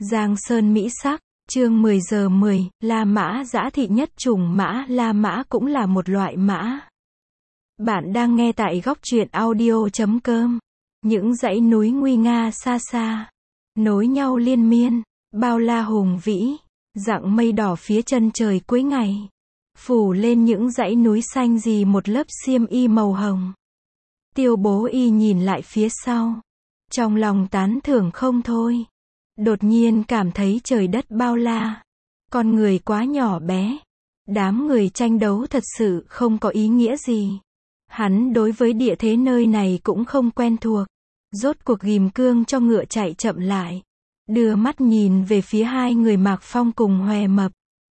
Giang Sơn Mỹ Sắc, chương 10 giờ 10, La Mã Dã Thị Nhất Trùng Mã. La Mã cũng là một loại mã. Bạn đang nghe tại góc truyện audio.com. Những dãy núi nguy nga xa xa, nối nhau liên miên, bao la hùng vĩ, dặng mây đỏ phía chân trời cuối ngày, phủ lên những dãy núi xanh gì một lớp xiêm y màu hồng. Tiêu Bố Y nhìn lại phía sau, trong lòng tán thưởng không thôi. Đột nhiên cảm thấy trời đất bao la, con người quá nhỏ bé, đám người tranh đấu thật sự không có ý nghĩa gì. Hắn đối với địa thế nơi này cũng không quen thuộc, rốt cuộc ghim cương cho ngựa chạy chậm lại, đưa mắt nhìn về phía hai người Mạc Phong cùng Hòe Mập.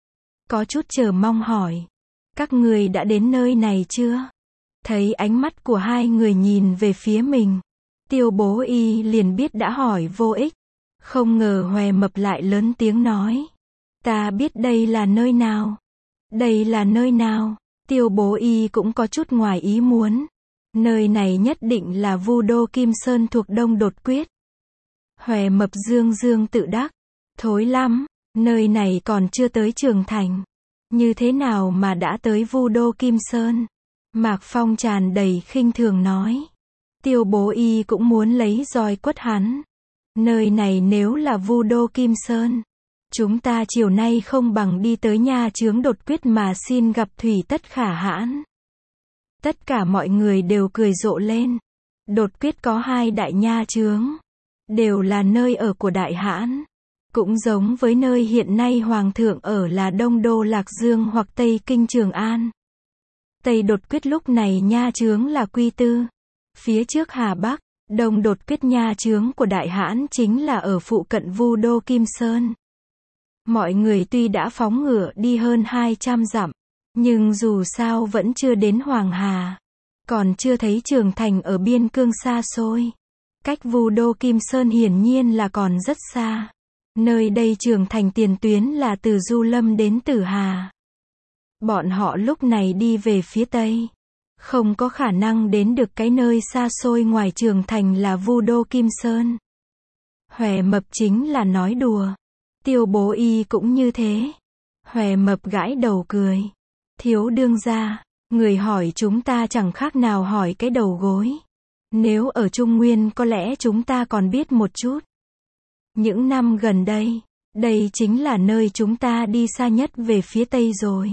Có chút chờ mong hỏi, các người đã đến nơi này chưa? Thấy ánh mắt của hai người nhìn về phía mình, Tiêu Bố Y liền biết đã hỏi vô ích. Không ngờ Hòe Mập lại lớn tiếng nói, ta biết đây là nơi nào. Đây là nơi nào? Tiêu Bố Y cũng có chút ngoài ý muốn. Nơi này nhất định là Vu Đô Kim Sơn thuộc Đông Đột Quyết. Hòe Mập dương dương tự đắc, thối lắm, nơi này còn chưa tới Trường Thành, như thế nào mà đã tới Vu Đô Kim Sơn? Mạc Phong tràn đầy khinh thường nói. Tiêu Bố Y cũng muốn lấy roi quất hắn. Nơi này nếu là Vu Đô Kim Sơn, chúng ta chiều nay không bằng đi tới nha chướng Đột Quyết mà xin gặp Thủy Tất Khả Hãn. Tất cả mọi người đều cười rộ lên. Đột Quyết có hai đại nha chướng, đều là nơi ở của Đại Hãn, cũng giống với nơi hiện nay Hoàng thượng ở là Đông Đô Lạc Dương hoặc Tây Kinh Trường An. Tây Đột Quyết lúc này nha chướng là Quy Tư, phía trước Hà Bắc. Đông Đột Quyết nha chướng của Đại Hãn chính là ở phụ cận Vu Đô Kim Sơn. Mọi người tuy đã phóng ngựa đi hơn 200 dặm, nhưng dù sao vẫn chưa đến Hoàng Hà, còn chưa thấy Trường Thành ở biên cương xa xôi. Cách Vu Đô Kim Sơn hiển nhiên là còn rất xa. Nơi đây Trường Thành tiền tuyến là từ Du Lâm đến Tử Hà. Bọn họ lúc này đi về phía Tây, không có khả năng đến được cái nơi xa xôi ngoài Trường Thành là Vu Đô Kim Sơn. Hòe Mập chính là nói đùa. Tiêu Bố Y cũng như thế. Hòe Mập gãi đầu cười. Thiếu đương gia, người hỏi chúng ta chẳng khác nào hỏi cái đầu gối. Nếu ở Trung Nguyên có lẽ chúng ta còn biết một chút. Những năm gần đây, đây chính là nơi chúng ta đi xa nhất về phía Tây rồi.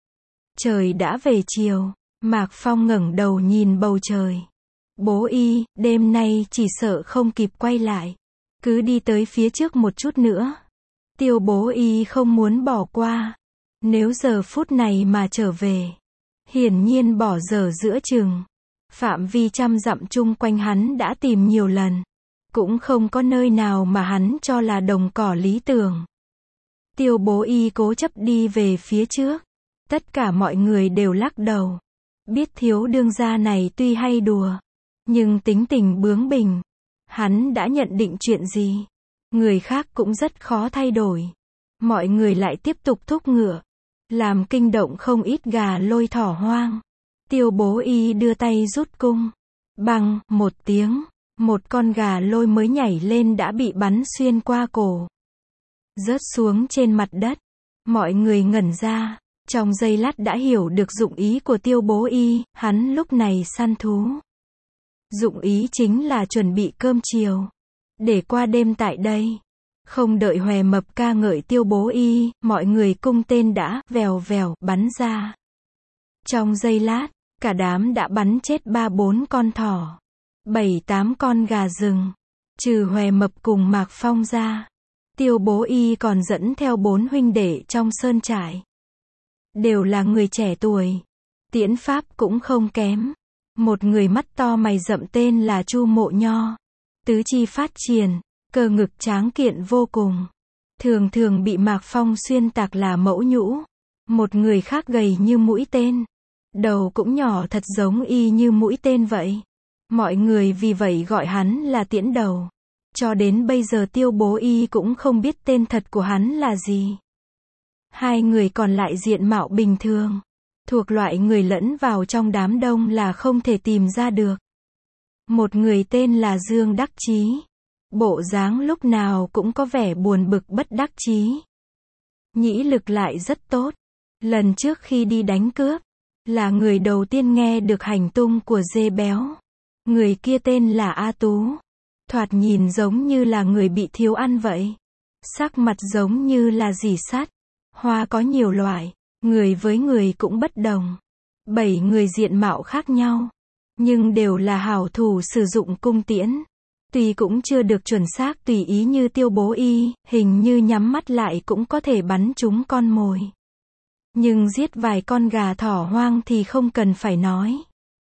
Trời đã về chiều. Mạc Phong ngẩng đầu nhìn bầu trời. Bố Y, đêm nay chỉ sợ không kịp quay lại. Cứ đi tới phía trước một chút nữa. Tiêu Bố Y không muốn bỏ qua. Nếu giờ phút này mà trở về, hiển nhiên bỏ dở giữa chừng. Phạm vi trăm dặm chung quanh hắn đã tìm nhiều lần, cũng không có nơi nào mà hắn cho là đồng cỏ lý tưởng. Tiêu Bố Y cố chấp đi về phía trước. Tất cả mọi người đều lắc đầu. Biết thiếu đương gia này tuy hay đùa, nhưng tính tình bướng bỉnh. Hắn đã nhận định chuyện gì, người khác cũng rất khó thay đổi. Mọi người lại tiếp tục thúc ngựa, làm kinh động không ít gà lôi thỏ hoang. Tiêu Bố Y đưa tay rút cung. Bằng một tiếng, một con gà lôi mới nhảy lên đã bị bắn xuyên qua cổ, rớt xuống trên mặt đất. Mọi người ngẩn ra. Trong giây lát đã hiểu được dụng ý của Tiêu Bố Y, hắn lúc này săn thú. Dụng ý chính là chuẩn bị cơm chiều, để qua đêm tại đây. Không đợi Hòe Mập ca ngợi Tiêu Bố Y, mọi người cung tên đã, vèo vèo, bắn ra. Trong giây lát, cả đám đã bắn chết 3-4 con thỏ, 7-8 con gà rừng. Trừ Hòe Mập cùng Mạc Phong ra, Tiêu Bố Y còn dẫn theo 4 huynh đệ trong sơn trại. Đều là người trẻ tuổi, tiễn pháp cũng không kém. Một người mắt to mày rậm tên là Chu Mộ Nho, tứ chi phát triển, cơ ngực tráng kiện vô cùng, thường thường bị Mạc Phong xuyên tạc là mẫu nhũ. Một người khác gầy như mũi tên, đầu cũng nhỏ thật giống y như mũi tên vậy. Mọi người vì vậy gọi hắn là Tiễn Đầu. Cho đến bây giờ Tiêu Bố Y cũng không biết tên thật của hắn là gì. Hai người còn lại diện mạo bình thường, thuộc loại người lẫn vào trong đám đông là không thể tìm ra được. Một người tên là Dương Đắc Chí, Bộ dáng lúc nào cũng có vẻ buồn bực bất đắc chí. Nhĩ lực lại rất tốt. Lần trước khi đi đánh cướp, là người đầu tiên nghe được hành tung của dê béo. Người kia tên là A Tú. Thoạt nhìn giống như là người bị thiếu ăn vậy. Sắc mặt giống như là rỉ sắt. Hoa có nhiều loại, người với người cũng bất đồng. 7 người diện mạo khác nhau, nhưng đều là hảo thủ sử dụng cung tiễn. Tuy cũng chưa được chuẩn xác tùy ý như Tiêu Bố Y, hình như nhắm mắt lại cũng có thể bắn trúng con mồi. Nhưng giết vài con gà thỏ hoang thì không cần phải nói.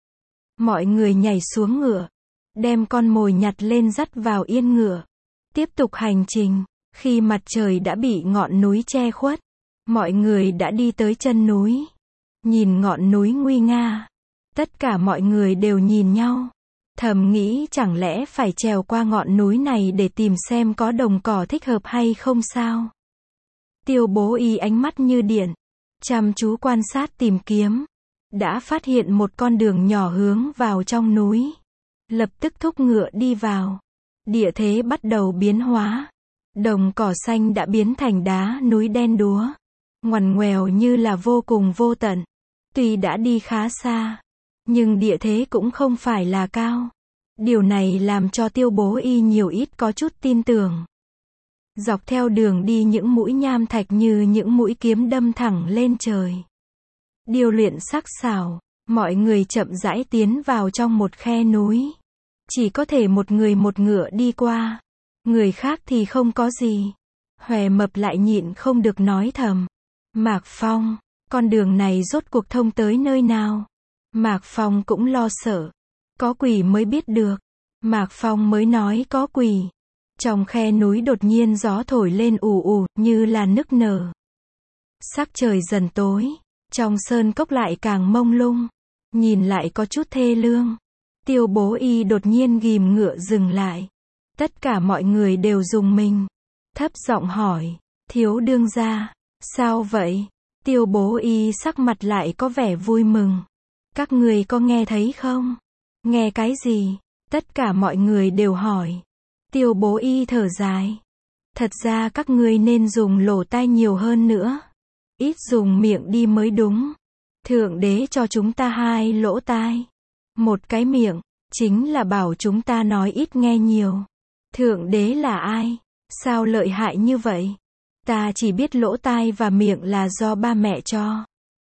Mọi người nhảy xuống ngựa, đem con mồi nhặt lên dắt vào yên ngựa. Tiếp tục hành trình, khi mặt trời đã bị ngọn núi che khuất, mọi người đã đi tới chân núi. Nhìn ngọn núi nguy nga, tất cả mọi người đều nhìn nhau. Thầm nghĩ chẳng lẽ phải trèo qua ngọn núi này để tìm xem có đồng cỏ thích hợp hay không sao? Tiêu Bố Y ánh mắt như điện, chăm chú quan sát tìm kiếm. Đã phát hiện một con đường nhỏ hướng vào trong núi. Lập tức thúc ngựa đi vào. Địa thế bắt đầu biến hóa. Đồng cỏ xanh đã biến thành đá núi đen đúa. Ngoằn ngoèo như là vô cùng vô tận. Tuy đã đi khá xa, nhưng địa thế cũng không phải là cao. Điều này làm cho Tiêu Bố Y nhiều ít có chút tin tưởng. Dọc theo đường đi những mũi nham thạch như những mũi kiếm đâm thẳng lên trời. Điêu luyện sắc sảo, mọi người chậm rãi tiến vào trong một khe núi. Chỉ có thể một người một ngựa đi qua, người khác thì không có gì. Hòe Mập lại nhịn không được nói thầm. Mạc Phong, con đường này rốt cuộc thông tới nơi nào? Mạc Phong cũng lo sợ. Có quỷ mới biết được. Mạc Phong mới nói có quỷ. Trong khe núi đột nhiên gió thổi lên ù ù, như là nức nở. Sắc trời dần tối. Trong sơn cốc lại càng mông lung. Nhìn lại có chút thê lương. Tiêu Bố Y đột nhiên ghìm ngựa dừng lại. Tất cả mọi người đều rùng mình. Thấp giọng hỏi. Thiếu đương gia, sao vậy? Tiêu Bố Y sắc mặt lại có vẻ vui mừng. Các người có nghe thấy không? Nghe cái gì? Tất cả mọi người đều hỏi. Tiêu Bố Y thở dài. Thật ra các ngươi nên dùng lỗ tai nhiều hơn nữa. Ít dùng miệng đi mới đúng. Thượng đế cho chúng ta 2 lỗ tai. Một cái miệng, chính là bảo chúng ta nói ít nghe nhiều. Thượng đế là ai? Sao lợi hại như vậy? Ta chỉ biết lỗ tai và miệng là do ba mẹ cho.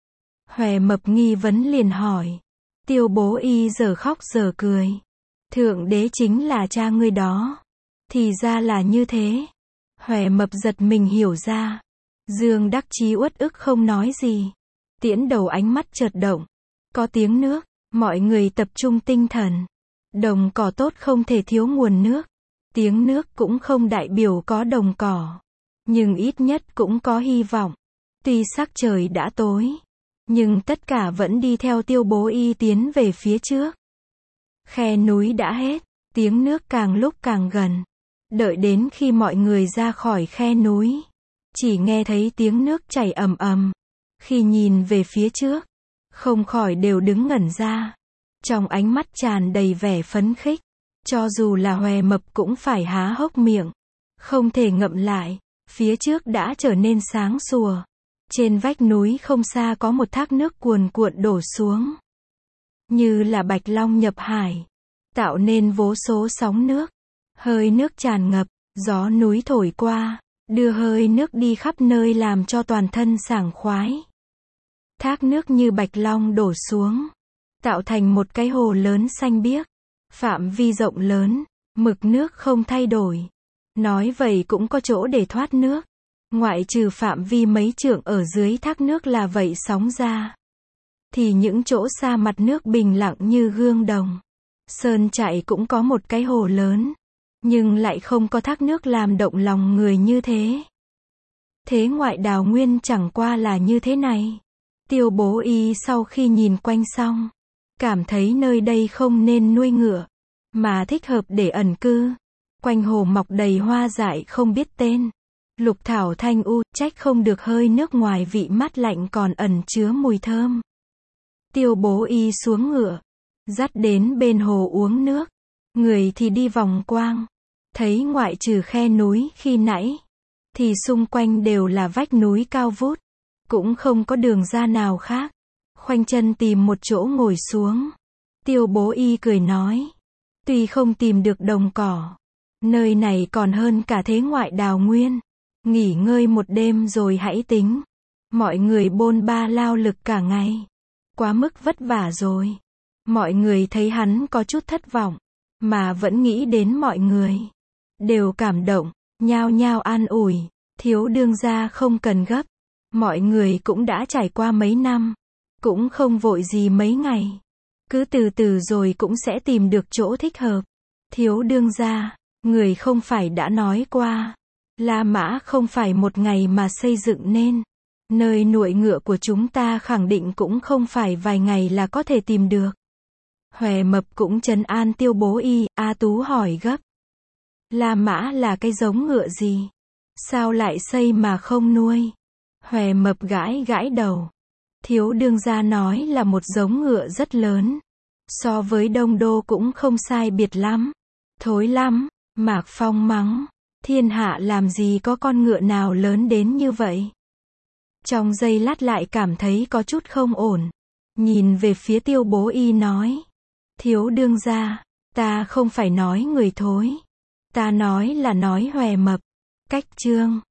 Hòe Mập nghi vấn liền hỏi. Tiêu Bố Y giờ khóc giờ cười. Thượng đế chính là cha ngươi đó. Thì ra là như thế. Hòe Mập giật mình hiểu ra. Dương đắc chí uất ức không nói gì. Tiễn Đầu ánh mắt chợt động. Có tiếng nước, mọi người tập trung tinh thần. Đồng cỏ tốt không thể thiếu nguồn nước. Tiếng nước cũng không đại biểu có đồng cỏ. Nhưng ít nhất cũng có hy vọng. Tuy sắc trời đã tối, nhưng tất cả vẫn đi theo Tiêu Bố Y tiến về phía trước. Khe núi đã hết, tiếng nước càng lúc càng gần. Đợi đến khi mọi người ra khỏi khe núi, chỉ nghe thấy tiếng nước chảy ầm ầm. Khi nhìn về phía trước, không khỏi đều đứng ngẩn ra. Trong ánh mắt tràn đầy vẻ phấn khích. Cho dù là Hòe Mập cũng phải há hốc miệng. Không thể ngậm lại. Phía trước đã trở nên sáng sủa. Trên vách núi không xa có một thác nước cuồn cuộn đổ xuống. Như là bạch long nhập hải. Tạo nên vô số sóng nước. Hơi nước tràn ngập, gió núi thổi qua. Đưa hơi nước đi khắp nơi làm cho toàn thân sảng khoái. Thác nước như bạch long đổ xuống. Tạo thành một cái hồ lớn xanh biếc. Phạm vi rộng lớn, mực nước không thay đổi. Nói vậy cũng có chỗ để thoát nước. Ngoại trừ phạm vi mấy trượng ở dưới thác nước là vậy sóng ra. Thì những chỗ xa mặt nước bình lặng như gương đồng. Sơn Trại cũng có một cái hồ lớn. Nhưng lại không có thác nước làm động lòng người như thế. Thế ngoại đào nguyên chẳng qua là như thế này. Tiêu Bố Y sau khi nhìn quanh xong, cảm thấy nơi đây không nên nuôi ngựa, mà thích hợp để ẩn cư. Quanh hồ mọc đầy hoa dại không biết tên. Lục thảo thanh u, trách không được hơi nước ngoài vị mát lạnh còn ẩn chứa mùi thơm. Tiêu Bố Y xuống ngựa, dắt đến bên hồ uống nước. Người thì đi vòng quang. Thấy ngoại trừ khe núi khi nãy, thì xung quanh đều là vách núi cao vút, cũng không có đường ra nào khác. Khoanh chân tìm một chỗ ngồi xuống. Tiêu Bố Y cười nói, tuy không tìm được đồng cỏ, nơi này còn hơn cả thế ngoại đào nguyên. Nghỉ ngơi một đêm rồi hãy tính. Mọi người bôn ba lao lực cả ngày, quá mức vất vả rồi. Mọi người thấy hắn có chút thất vọng, mà vẫn nghĩ đến mọi người, đều cảm động, nhao nhao an ủi, thiếu đương gia không cần gấp. Mọi người cũng đã trải qua mấy năm, cũng không vội gì mấy ngày. Cứ từ từ rồi cũng sẽ tìm được chỗ thích hợp. Thiếu đương gia, người không phải đã nói qua, La Mã không phải một ngày mà xây dựng nên. Nơi nuôi ngựa của chúng ta khẳng định cũng không phải vài ngày là có thể tìm được. Hòe Mập cũng trấn an Tiêu Bố Y. A Tú hỏi gấp, La Mã là cái giống ngựa gì? Sao lại xây mà không nuôi? Hòe Mập gãi gãi đầu. Thiếu đương gia nói là một giống ngựa rất lớn. So với Đông Đô cũng không sai biệt lắm. Thối lắm. Mạc Phong mắng, thiên hạ làm gì có con ngựa nào lớn đến như vậy? Trong giây lát lại cảm thấy có chút không ổn. Nhìn về phía Tiêu Bố Y nói, thiếu đương gia, ta không phải nói người thối. Ta nói là nói Hòe Mập. Cách chương